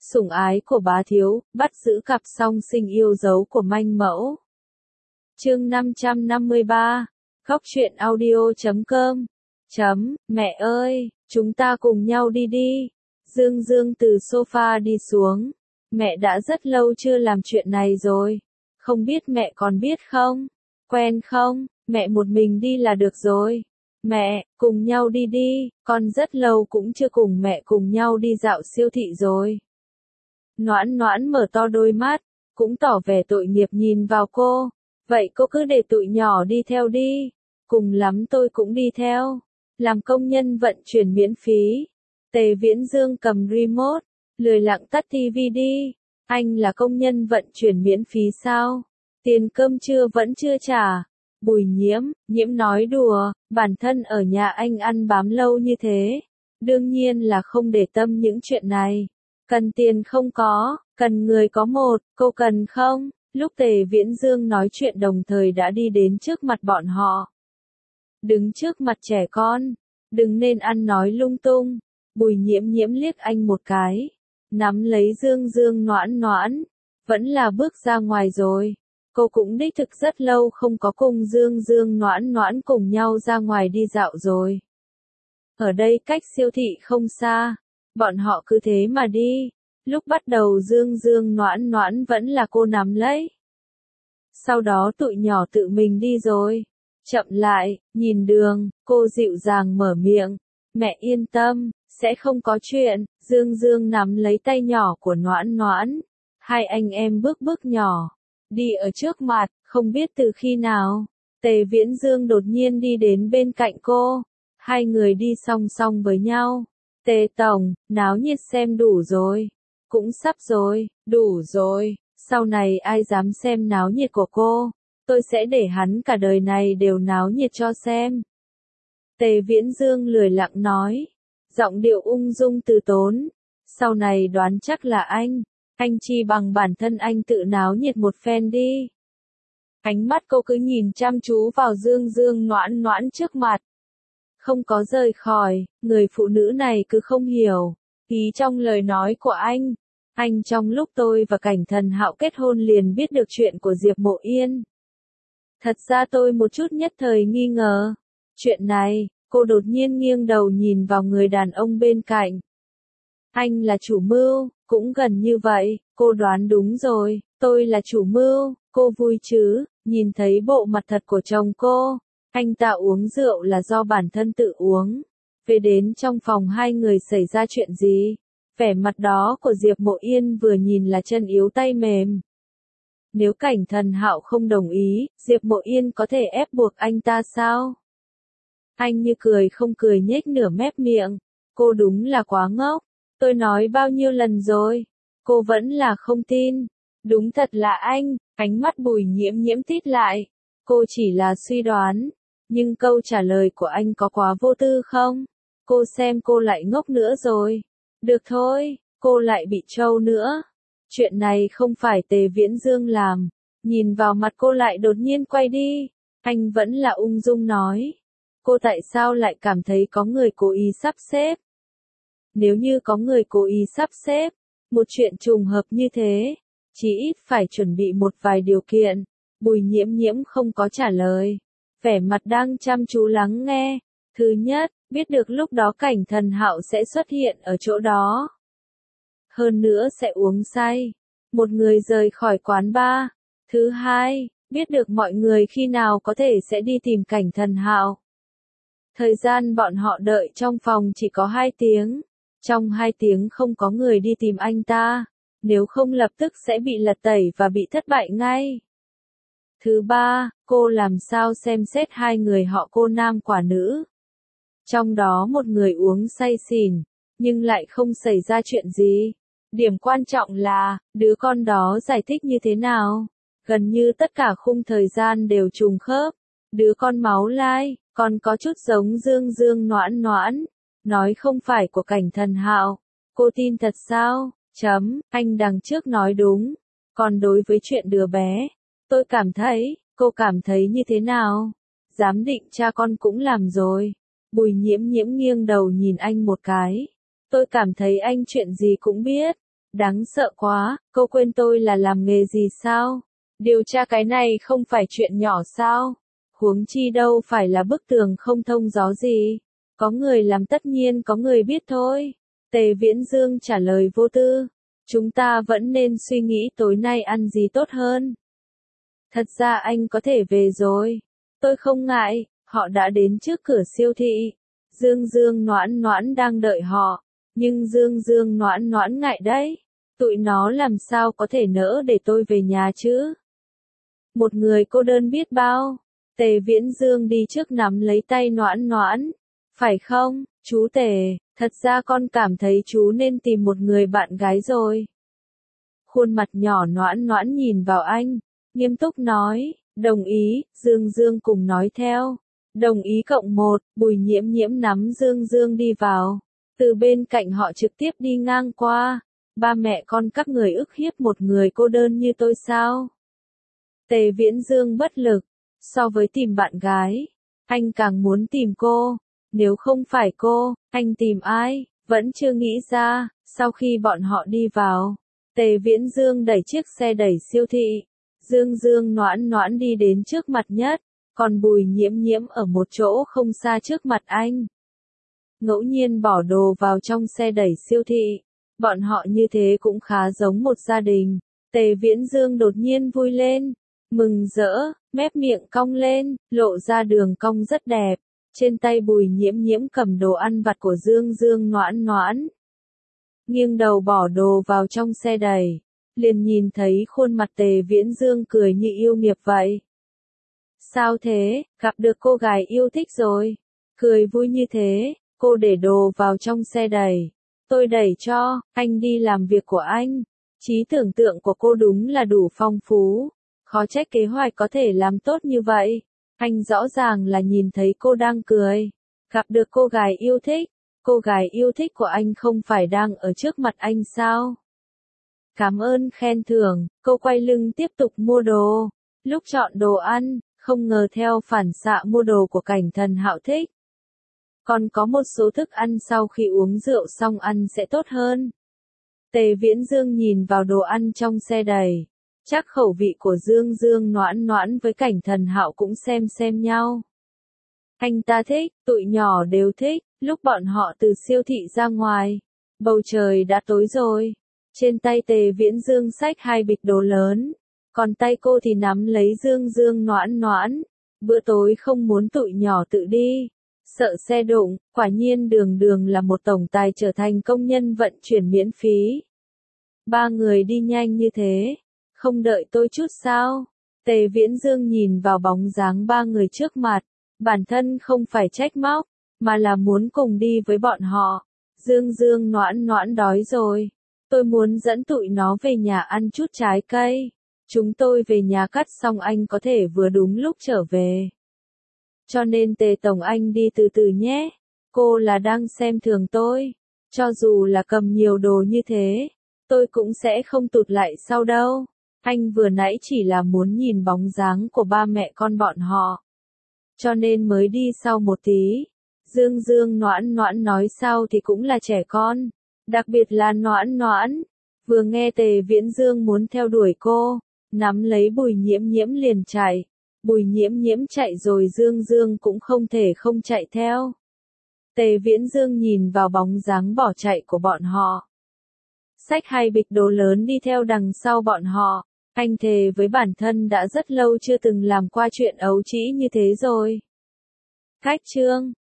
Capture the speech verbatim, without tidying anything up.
Sủng ái của bá thiếu, bắt giữ cặp song sinh yêu dấu của manh mẫu. Chương năm trăm năm mươi ba, Góc truyện audio chấm com. Chấm, mẹ ơi, chúng ta cùng nhau đi đi. Dương Dương từ sofa đi xuống. Mẹ đã rất lâu chưa làm chuyện này rồi. Không biết mẹ còn biết không? Quen không? Mẹ một mình đi là được rồi. Mẹ, cùng nhau đi đi, con rất lâu cũng chưa cùng mẹ cùng nhau đi dạo siêu thị rồi. Noãn Noãn mở to đôi mắt, cũng tỏ vẻ tội nghiệp nhìn vào cô. Vậy cô cứ để tụi nhỏ đi theo đi. Cùng lắm tôi cũng đi theo. Làm công nhân vận chuyển miễn phí. Tề Viễn Dương cầm remote, lười lặng tắt tivi đi. Anh là công nhân vận chuyển miễn phí sao? Tiền cơm trưa vẫn chưa trả. Bùi Nhiễm, Nhiễm nói đùa, bản thân ở nhà anh ăn bám lâu như thế. Đương nhiên là không để tâm những chuyện này. Cần tiền không có, cần người có một, cô cần không? Lúc Tề Viễn Dương nói chuyện đồng thời đã đi đến trước mặt bọn họ. Đứng trước mặt trẻ con, đừng nên ăn nói lung tung. Bùi Nhiễm Nhiễm liếc anh một cái, nắm lấy Dương Dương Noãn Noãn, vẫn là bước ra ngoài rồi. Cô cũng đích thực rất lâu không có cùng Dương Dương Noãn Noãn cùng nhau ra ngoài đi dạo rồi. Ở đây cách siêu thị không xa, bọn họ cứ thế mà đi. Lúc bắt đầu Dương Dương Noãn Noãn vẫn là cô nắm lấy. Sau đó tụi nhỏ tự mình đi rồi. Chậm lại, nhìn đường, cô dịu dàng mở miệng. Mẹ yên tâm, sẽ không có chuyện. Dương Dương nắm lấy tay nhỏ của Noãn Noãn. Hai anh em bước bước nhỏ. Đi ở trước mặt, không biết từ khi nào. Tề Viễn Dương đột nhiên đi đến bên cạnh cô. Hai người đi song song với nhau. Tề Tổng, náo nhiệt xem đủ rồi. Cũng sắp rồi, đủ rồi. Sau này ai dám xem náo nhiệt của cô, tôi sẽ để hắn cả đời này đều náo nhiệt cho xem. Tề Viễn Dương lười lặng nói, giọng điệu ung dung từ tốn. Sau này đoán chắc là anh, anh chi bằng bản thân anh tự náo nhiệt một phen đi. Ánh mắt cô cứ nhìn chăm chú vào Dương Dương Noãn Noãn trước mặt. Không có rời khỏi, người phụ nữ này cứ không hiểu ý trong lời nói của anh. Anh trong lúc tôi và Cảnh Thần Hạo kết hôn liền biết được chuyện của Diệp Mộ Yên. Thật ra tôi một chút nhất thời nghi ngờ. Chuyện này, cô đột nhiên nghiêng đầu nhìn vào người đàn ông bên cạnh. Anh là chủ mưu, cũng gần như vậy, cô đoán đúng rồi, tôi là chủ mưu, cô vui chứ, nhìn thấy bộ mặt thật của chồng cô. Anh ta uống rượu là do bản thân tự uống. Về đến trong phòng hai người xảy ra chuyện gì? Vẻ mặt đó của Diệp Mộ Yên vừa nhìn là chân yếu tay mềm. Nếu Cảnh Thần Hạo không đồng ý, Diệp Mộ Yên có thể ép buộc anh ta sao? Anh như cười không cười nhếch nửa mép miệng. Cô đúng là quá ngốc. Tôi nói bao nhiêu lần rồi. Cô vẫn là không tin. Đúng thật là anh. Ánh mắt Bùi Nhiễm Nhiễm tít lại. Cô chỉ là suy đoán. Nhưng câu trả lời của anh có quá vô tư không? Cô xem cô lại ngốc nữa rồi. Được thôi, cô lại bị trâu nữa. Chuyện này không phải Tề Viễn Dương làm. Nhìn vào mặt cô lại đột nhiên quay đi. Anh vẫn là ung dung nói. Cô tại sao lại cảm thấy có người cố ý sắp xếp? Nếu như có người cố ý sắp xếp, một chuyện trùng hợp như thế, chỉ ít phải chuẩn bị một vài điều kiện. Bùi Nhiễm Nhiễm không có trả lời. Vẻ mặt đang chăm chú lắng nghe. Thứ nhất, biết được lúc đó Cảnh Thần Hạo sẽ xuất hiện ở chỗ đó. Hơn nữa sẽ uống say. Một người rời khỏi quán bar. Thứ hai, biết được mọi người khi nào có thể sẽ đi tìm Cảnh Thần Hạo. Thời gian bọn họ đợi trong phòng chỉ có hai tiếng. Trong hai tiếng không có người đi tìm anh ta. Nếu không lập tức sẽ bị lật tẩy và bị thất bại ngay. Thứ ba, cô làm sao xem xét hai người họ cô nam quả nữ. Trong đó một người uống say xỉn, nhưng lại không xảy ra chuyện gì. Điểm quan trọng là, đứa con đó giải thích như thế nào. Gần như tất cả khung thời gian đều trùng khớp. Đứa con máu lai, còn có chút giống Dương Dương Noãn Noãn. Nói không phải của Cảnh Thần Hạo. Cô tin thật sao? Chấm, anh đằng trước nói đúng. Còn đối với chuyện đứa bé, tôi cảm thấy, cô cảm thấy như thế nào? Giám định cha con cũng làm rồi. Bùi Nhiễm Nhiễm nghiêng đầu nhìn anh một cái. Tôi cảm thấy anh chuyện gì cũng biết. Đáng sợ quá, cô quên tôi là làm nghề gì sao? Điều tra cái này không phải chuyện nhỏ sao? Huống chi đâu phải là bức tường không thông gió gì. Có người làm tất nhiên có người biết thôi. Tề Viễn Dương trả lời vô tư. Chúng ta vẫn nên suy nghĩ tối nay ăn gì tốt hơn. Thật ra anh có thể về rồi. Tôi không ngại, họ đã đến trước cửa siêu thị. Dương Dương Noãn Noãn đang đợi họ. Nhưng Dương Dương Noãn Noãn ngại đấy. Tụi nó làm sao có thể nỡ để tôi về nhà chứ? Một người cô đơn biết bao. Tề Viễn Dương đi trước nắm lấy tay Noãn Noãn. Phải không, chú Tề, thật ra con cảm thấy chú nên tìm một người bạn gái rồi. Khuôn mặt nhỏ Noãn Noãn nhìn vào anh, nghiêm túc nói, đồng ý, Dương Dương cùng nói theo. Đồng ý cộng một, Bùi Nhiễm Nhiễm nắm Dương Dương đi vào. Từ bên cạnh họ trực tiếp đi ngang qua. Ba mẹ con các người ức hiếp một người cô đơn như tôi sao? Tề Viễn Dương bất lực. So với tìm bạn gái, anh càng muốn tìm cô. Nếu không phải cô, anh tìm ai? Vẫn chưa nghĩ ra. Sau khi bọn họ đi vào, Tề Viễn Dương đẩy chiếc xe đẩy siêu thị. Dương Dương Noãn Noãn đi đến trước mặt nhất, còn Bùi Nhiễm Nhiễm ở một chỗ không xa trước mặt anh. Ngẫu nhiên bỏ đồ vào trong xe đẩy siêu thị. Bọn họ như thế cũng khá giống một gia đình. Tề Viễn Dương đột nhiên vui lên, mừng rỡ, mép miệng cong lên, lộ ra đường cong rất đẹp. Trên tay Bùi Nhiễm Nhiễm cầm đồ ăn vặt của Dương Dương Noãn Noãn. Nghiêng đầu bỏ đồ vào trong xe đẩy, liền nhìn thấy khuôn mặt Tề Viễn Dương cười như yêu nghiệt vậy. Sao thế, gặp được cô gái yêu thích rồi? Cười vui như thế, cô để đồ vào trong xe đẩy. Tôi đẩy cho, anh đi làm việc của anh. Trí tưởng tượng của cô đúng là đủ phong phú. Khó trách kế hoạch có thể làm tốt như vậy. Anh rõ ràng là nhìn thấy cô đang cười. Gặp được cô gái yêu thích. Cô gái yêu thích của anh không phải đang ở trước mặt anh sao? Cảm ơn khen thưởng, cô quay lưng tiếp tục mua đồ. Lúc chọn đồ ăn, không ngờ theo phản xạ mua đồ của Cảnh Thần Hạo thích. Còn có một số thức ăn sau khi uống rượu xong ăn sẽ tốt hơn. Tề Viễn Dương nhìn vào đồ ăn trong xe đẩy. Chắc khẩu vị của Dương Dương Noãn Noãn với Cảnh Thần Hạo cũng xem xem nhau. Anh ta thích, tụi nhỏ đều thích. Lúc bọn họ từ siêu thị ra ngoài, bầu trời đã tối rồi. Trên tay Tề Viễn Dương xách hai bịch đồ lớn, còn tay cô thì nắm lấy Dương Dương Noãn Noãn. Bữa tối không muốn tụi nhỏ tự đi, sợ xe đụng. Quả nhiên Đường Đường là một tổng tài trở thành công nhân vận chuyển miễn phí. Ba người đi nhanh như thế, không đợi tôi chút sao? Tề Viễn Dương nhìn vào bóng dáng ba người trước mặt, bản thân không phải trách móc, mà là muốn cùng đi với bọn họ. Dương Dương Noãn Noãn đói rồi, tôi muốn dẫn tụi nó về nhà ăn chút trái cây. Chúng tôi về nhà cắt xong anh có thể vừa đúng lúc trở về. Cho nên Tề Tổng anh đi từ từ nhé. Cô là đang xem thường tôi. Cho dù là cầm nhiều đồ như thế, tôi cũng sẽ không tụt lại sau đâu. Anh vừa nãy chỉ là muốn nhìn bóng dáng của ba mẹ con bọn họ, cho nên mới đi sau một tí. Dương Dương Noãn Noãn nói sau thì cũng là trẻ con, đặc biệt là Noãn Noãn. Vừa nghe Tề Viễn Dương muốn theo đuổi cô, nắm lấy Bùi Nhiễm Nhiễm liền chạy. Bùi Nhiễm Nhiễm chạy rồi Dương Dương cũng không thể không chạy theo. Tề Viễn Dương nhìn vào bóng dáng bỏ chạy của bọn họ, xách hai bịch đồ lớn đi theo đằng sau bọn họ. Anh thề với bản thân đã rất lâu chưa từng làm qua chuyện ấu trĩ như thế rồi. Khách chương